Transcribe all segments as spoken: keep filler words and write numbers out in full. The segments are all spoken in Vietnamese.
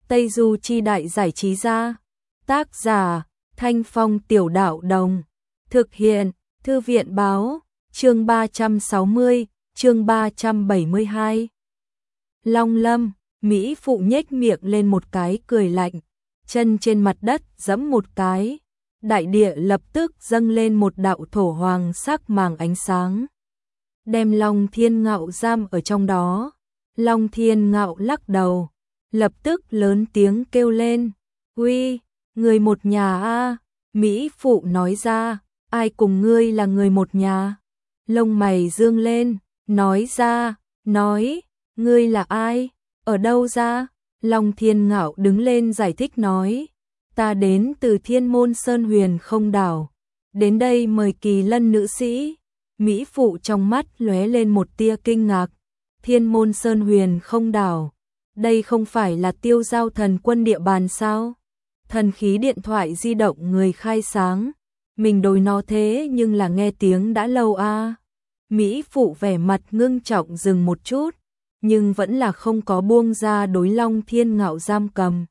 Tây Du Chi Đại Giải Trí Gia. Tác giả Thanh Phong Tiểu Đạo Đồng. Thực hiện Thư viện Báo. Chương ba trăm sáu mươi, chương ba trăm bảy mươi hai. Long Lâm, Mỹ Phụ nhếch miệng lên một cái cười lạnh, chân trên mặt đất giẫm một cái, đại địa lập tức dâng lên một đạo thổ hoàng sắc màng ánh sáng, đem Long Thiên Ngạo giam ở trong đó. Long Thiên Ngạo lắc đầu, lập tức lớn tiếng kêu lên, "Uy, người một nhà a?" Mỹ Phụ nói ra, "Ai cùng ngươi là người một nhà?" Lông mày dương lên, nói ra, nói, "Ngươi là ai? Ở đâu ra?" Long Thiên Ngạo đứng lên giải thích nói, "Ta đến từ Thiên Môn Sơn Huyền Không Đảo, đến đây mời Kỳ Lân nữ sĩ." Mỹ Phụ trong mắt lóe lên một tia kinh ngạc, Thiên Môn Sơn Huyền Không Đảo, đây không phải là Tiêu Giao Thần Quân địa bàn sao? Thần khí điện thoại di động người khai sáng, mình đối nó thế nhưng là nghe tiếng đã lâu a. À. Mỹ Phụ vẻ mặt ngưng trọng dừng một chút, nhưng vẫn là không có buông ra đối Long Thiên Ngạo giam cầm.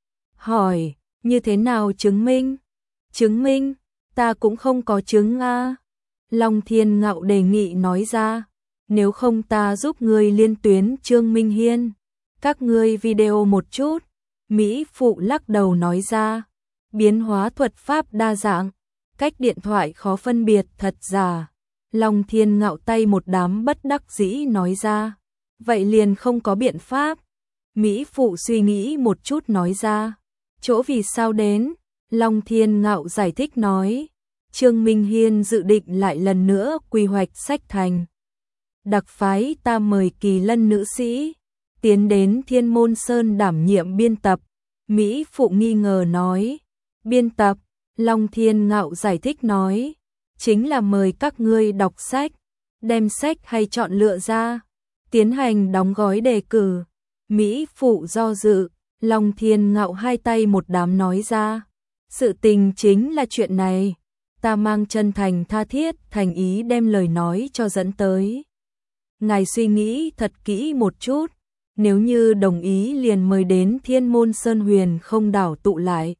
Hỏi, như thế nào chứng minh? Chứng minh? Ta cũng không có chứng a. À. Long Thiên Ngạo đề nghị nói ra, nếu không ta giúp ngươi liên tuyến Trương Minh Hiên, các ngươi video một chút. Mỹ Phụ lắc đầu nói ra, biến hóa thuật pháp đa dạng, cách điện thoại khó phân biệt thật giả. Long Thiên Ngạo tay một đám bất đắc dĩ nói ra, vậy liền không có biện pháp. Mỹ Phụ suy nghĩ một chút nói ra, chỗ vì sao đến. Long Thiên Ngạo giải thích nói, Trương Minh Hiên dự định lại lần nữa quy hoạch Sách Thành. Đặc phái ta mời Kỳ Lân nữ sĩ tiến đến Thiên Môn Sơn đảm nhiệm biên tập. Mỹ Phụ nghi ngờ nói, biên tập? Long Thiên Ngạo giải thích nói, chính là mời các ngươi đọc sách, đem sách hay chọn lựa ra, tiến hành đóng gói đề cử. Mỹ Phụ do dự, Long Thiên Ngạo hai tay một đám nói ra, sự tình chính là chuyện này, ta mang chân thành tha thiết thành ý đem lời nói cho dẫn tới. Ngài suy nghĩ thật kỹ một chút, nếu như đồng ý liền mời đến Thiên Môn Sơn Huyền Không Đảo tụ lại.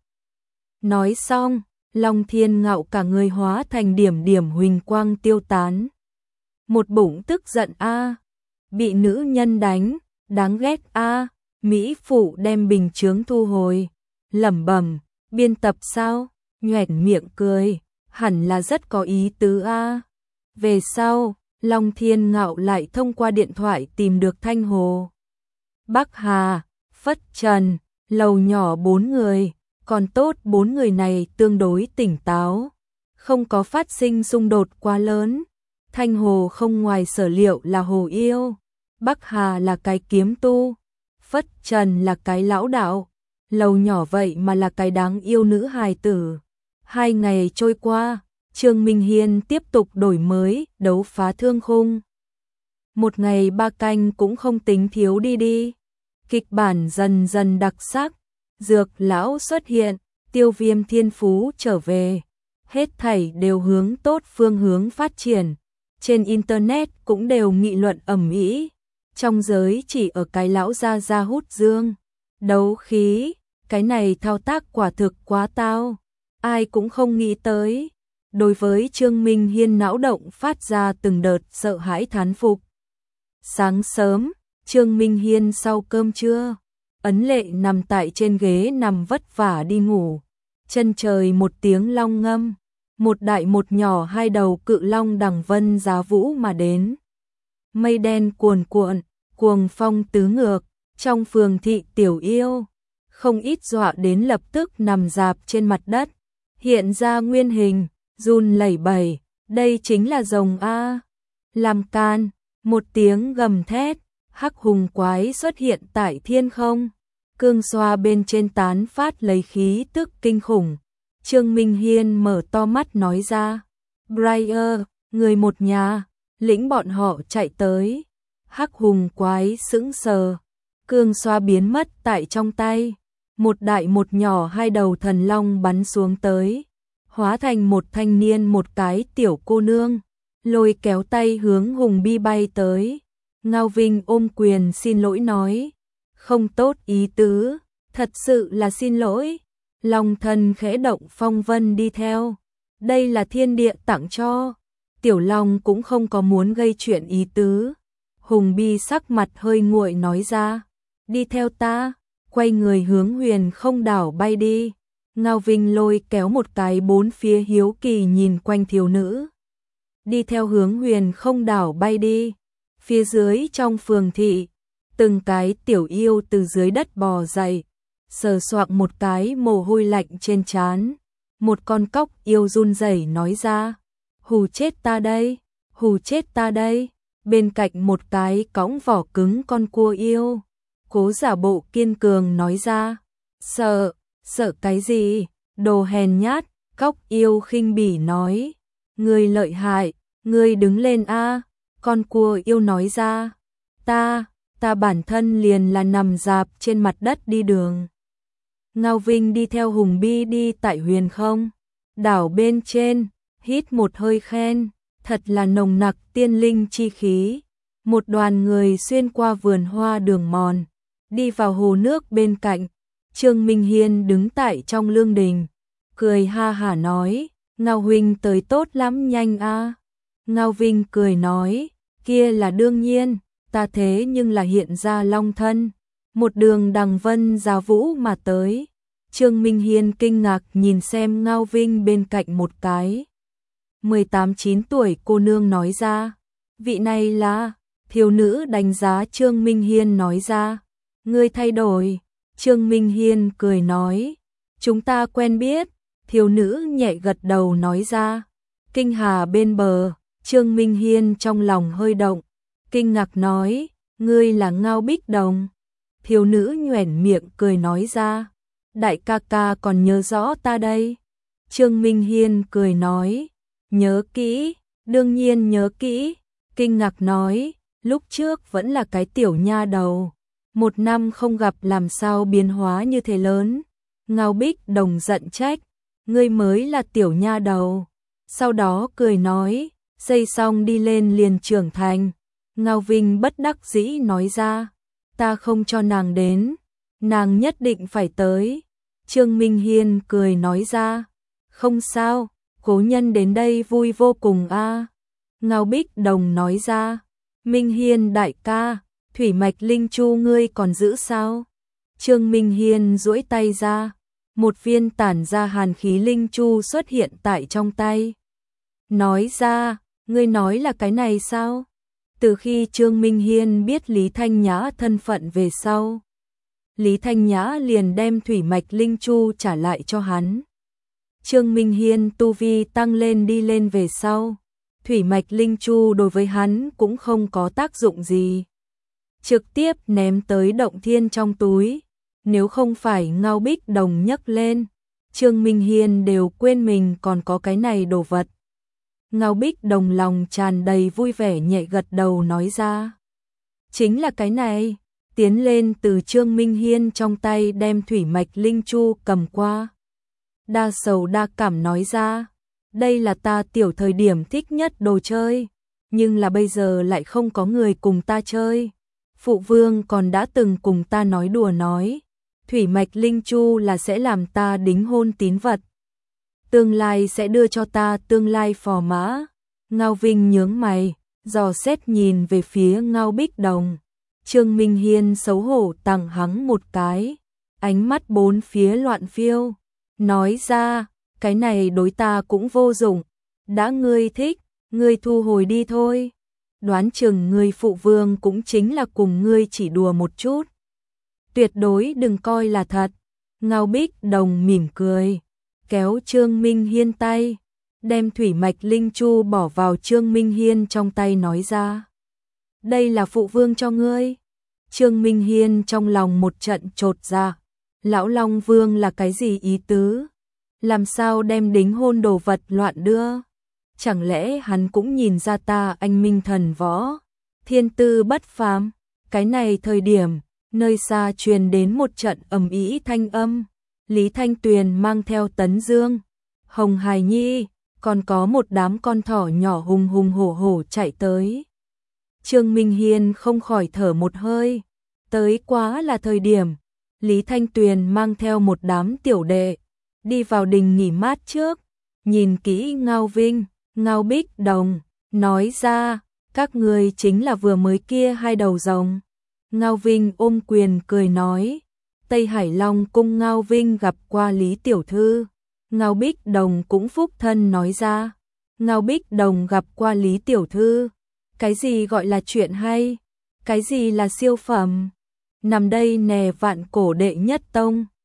Nói xong, Long Thiên Ngạo cả người hóa thành điểm điểm huỳnh quang tiêu tán. Một bụng tức giận a, bị nữ nhân đánh, đáng ghét a. Mỹ Phụ đem bình chướng thu hồi, lẩm bẩm, biên tập sao? Nhoẻn miệng cười, hẳn là rất có ý tứ a. Về sau, Long Thiên Ngạo lại thông qua điện thoại tìm được Thanh Hồ, Bắc Hà, Phất Trần, lầu nhỏ bốn người, còn tốt bốn người này tương đối tỉnh táo, không có phát sinh xung đột quá lớn. Thanh Hồ không ngoài sở liệu là hồ yêu, Bắc Hà là cái kiếm tu, Phất Trần là cái lão đạo, lầu nhỏ vậy mà là cái đáng yêu nữ hài tử. Hai ngày trôi qua, Trương Minh Hiên tiếp tục đổi mới đấu phá thương khung. Một ngày ba canh cũng không tính thiếu đi đi. Kịch bản dần dần đặc sắc, Dược lão xuất hiện, Tiêu Viêm thiên phú trở về, hết thảy đều hướng tốt phương hướng phát triển. Trên internet cũng đều nghị luận ầm ĩ, trong giới chỉ ở cái lão gia gia hút dương, đấu khí, cái này thao tác quả thực quá tao, ai cũng không nghĩ tới. Đối với Trương Minh Hiên não động phát ra từng đợt sợ hãi thán phục. Sáng sớm, Trương Minh Hiên sau cơm trưa, ấn lệ nằm tại trên ghế nằm vất vả đi ngủ. Chân trời một tiếng long ngâm, một đại một nhỏ hai đầu cự long đằng vân giá vũ mà đến. Mây đen cuồn cuộn, cuồng phong tứ ngược, trong phường thị tiểu yêu, không ít dọa đến lập tức nằm dạp trên mặt đất, hiện ra nguyên hình, run lẩy bẩy, đây chính là rồng a. Làm can, một tiếng gầm thét, hắc hùng quái xuất hiện tại thiên không, cương xoa bên trên tán phát lấy khí tức kinh khủng. Trương Minh Hiên mở to mắt nói ra, Briar, người một nhà, lĩnh bọn họ chạy tới. Hắc hùng quái sững sờ, cương xoa biến mất tại trong tay, một đại một nhỏ hai đầu thần long bắn xuống tới, hóa thành một thanh niên một cái tiểu cô nương, lôi kéo tay hướng Hùng Bi bay tới. Ngao Vinh ôm quyền xin lỗi nói, không tốt ý tứ, Thật sự là xin lỗi. Long Thần khẽ động phong vân đi theo. Đây là thiên địa tặng cho. Tiểu Long cũng không có muốn gây chuyện ý tứ. Hùng Bi sắc mặt hơi nguội nói ra. Đi theo ta, quay người hướng Huyền Không đảo bay đi. Ngao Vinh lôi kéo một cái bốn phía hiếu kỳ nhìn quanh thiếu nữ. Đi theo hướng Huyền Không đảo bay đi. Phía dưới trong phường thị, từng cái tiểu yêu từ dưới đất bò dậy, sờ soạng một cái mồ hôi lạnh trên trán. Một con cóc yêu run rẩy nói ra, hù chết ta đây, hù chết ta đây. Bên cạnh một cái cõng vỏ cứng con cua yêu, cố giả bộ kiên cường nói ra, sợ, sợ cái gì, đồ hèn nhát. Cóc yêu khinh bỉ nói, ngươi lợi hại, ngươi đứng lên a. Con cua yêu nói ra, ta, ta bản thân liền là nằm dạp trên mặt đất đi đường. Ngao Vinh đi theo Hùng Bi đi tại Huyền Không đảo bên trên, hít một hơi khen, thật là nồng nặc tiên linh chi khí. Một đoàn người xuyên qua vườn hoa đường mòn, đi vào hồ nước bên cạnh. Trương Minh Hiên đứng tại trong lương đình, cười ha hả nói, Ngao huynh tới tốt lắm nhanh a. Ngao Vinh cười nói, kia là đương nhiên, ta thế nhưng là hiện ra long thân, một đường đằng vân giá vũ mà tới. Trương Minh Hiên kinh ngạc nhìn xem Ngao Vinh bên cạnh một cái mười tám chín tuổi cô nương nói ra, vị này là. Thiếu nữ đánh giá Trương Minh Hiên nói ra, ngươi thay đổi. Trương Minh Hiên cười nói, chúng ta quen biết. Thiếu nữ nhẹ gật đầu nói ra, kinh hà bên bờ. Trương Minh Hiên trong lòng hơi động, kinh ngạc nói, ngươi là Ngao Bích Đồng. Thiếu nữ nhoẻn miệng cười nói ra, đại ca ca còn nhớ rõ ta đây. Trương Minh Hiên cười nói, nhớ kỹ, đương nhiên nhớ kỹ. Kinh ngạc nói, lúc trước vẫn là cái tiểu nha đầu, một năm không gặp làm sao biến hóa như thế lớn. Ngao Bích Đồng giận trách, ngươi mới là tiểu nha đầu. Sau đó cười nói, xây xong đi lên liền trưởng thành. Ngao Vinh bất đắc dĩ nói ra, ta không cho nàng đến, nàng nhất định phải tới. Trương Minh Hiên cười nói ra, không sao, cố nhân đến đây vui vô cùng a. Ngao Bích Đồng nói ra, Minh Hiên đại ca, thủy mạch linh chu ngươi còn giữ sao? Trương Minh Hiên duỗi tay ra, một viên tản ra hàn khí linh chu xuất hiện tại trong tay. Nói ra, ngươi nói là cái này sao? Từ khi Trương Minh Hiên biết Lý Thanh Nhã thân phận về sau, Lý Thanh Nhã liền đem thủy mạch linh chu trả lại cho hắn. Trương Minh Hiên tu vi tăng lên đi lên về sau, thủy mạch linh chu đối với hắn cũng không có tác dụng gì. Trực tiếp ném tới động thiên trong túi. Nếu không phải Ngao Bích Đồng nhấc lên, Trương Minh Hiên đều quên mình còn có cái này đồ vật. Ngao Bích Đồng lòng tràn đầy vui vẻ nhẹ gật đầu nói ra, chính là cái này. Tiến lên từ Trương Minh Hiên trong tay đem thủy mạch linh chu cầm qua. Đa sầu đa cảm nói ra, đây là ta tiểu thời điểm thích nhất đồ chơi, nhưng là bây giờ lại không có người cùng ta chơi. Phụ vương còn đã từng cùng ta nói đùa nói, thủy mạch linh chu là sẽ làm ta đính hôn tín vật, tương lai sẽ đưa cho ta tương lai phò mã. Ngao Vinh nhướng mày, dò xét nhìn về phía Ngao Bích Đồng. Trương Minh Hiên xấu hổ tặng hắn một cái, ánh mắt bốn phía loạn phiêu, nói ra, cái này đối ta cũng vô dụng, đã ngươi thích, ngươi thu hồi đi thôi. Đoán chừng ngươi phụ vương cũng chính là cùng ngươi chỉ đùa một chút, tuyệt đối đừng coi là thật. Ngao Bích Đồng mỉm cười, kéo Trương Minh Hiên tay, đem thủy mạch linh chu bỏ vào Trương Minh Hiên trong tay nói ra, đây là phụ vương cho ngươi. Trương Minh Hiên trong lòng một trận chột dạ, lão Long Vương là cái gì ý tứ? Làm sao đem đính hôn đồ vật loạn đưa? Chẳng lẽ hắn cũng nhìn ra ta anh minh thần võ, thiên tư bất phàm? Cái này thời điểm, nơi xa truyền đến một trận ầm ĩ thanh âm. Lý Thanh Tuyền mang theo Tấn Dương, Hồng Hải Nhi, còn có một đám con thỏ nhỏ hùng hùng hổ hổ chạy tới. Trương Minh Hiên không khỏi thở một hơi, tới quá là thời điểm, Lý Thanh Tuyền mang theo một đám tiểu đệ, đi vào đình nghỉ mát trước, nhìn kỹ Ngao Vinh, Ngao Bích Đồng, nói ra, các người chính là vừa mới kia hai đầu rồng. Ngao Vinh ôm quyền cười nói, Tây Hải Long cung Ngao Vinh gặp qua Lý Tiểu Thư. Ngao Bích Đồng cũng phúc thân nói ra, Ngao Bích Đồng gặp qua Lý Tiểu Thư. Cái gì gọi là chuyện hay? Cái gì là siêu phẩm? Nằm đây nè vạn cổ đệ nhất tông.